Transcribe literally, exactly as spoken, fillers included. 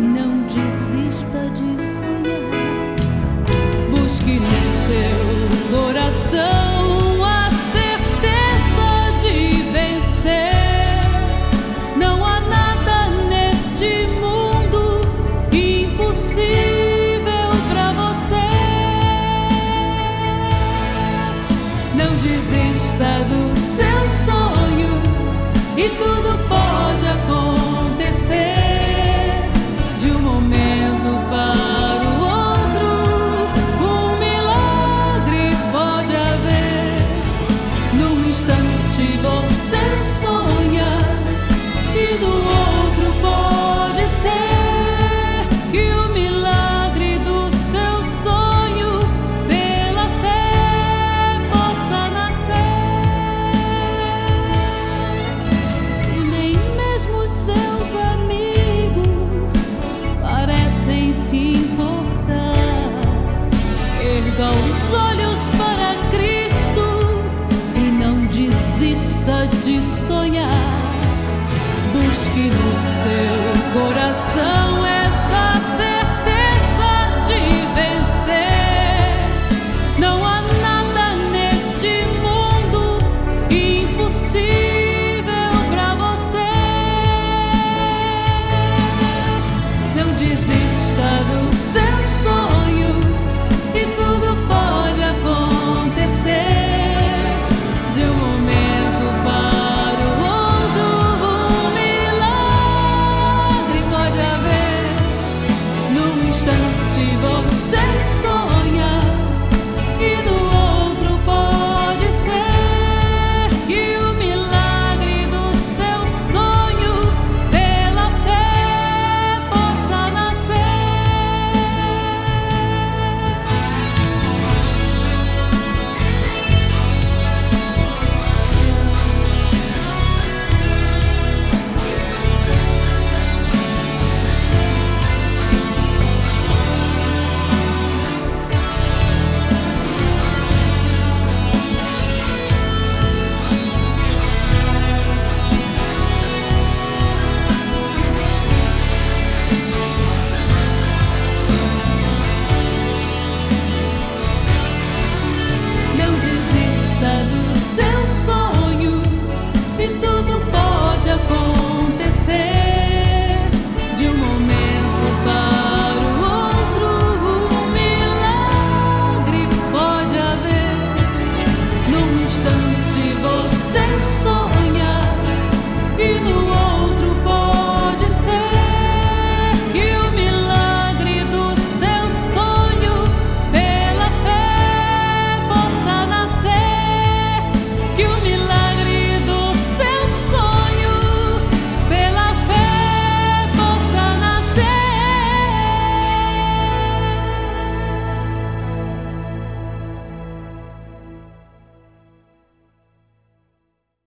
não desista de sonhar. Busque no seu coração a certeza de vencer. Não há nada neste mundo impossível para você. Não desista do seu sonho e tudo pode acontecer. De um momento para o outro, um milagre pode haver. Num instante você sonha e no outro pode ser que o milagre do seu sonho pela fé possa nascer. Se nem mesmo os seus amigos parecem se importar, erga os olhos para Cristo e não desista de sonhar. Busque no seu coração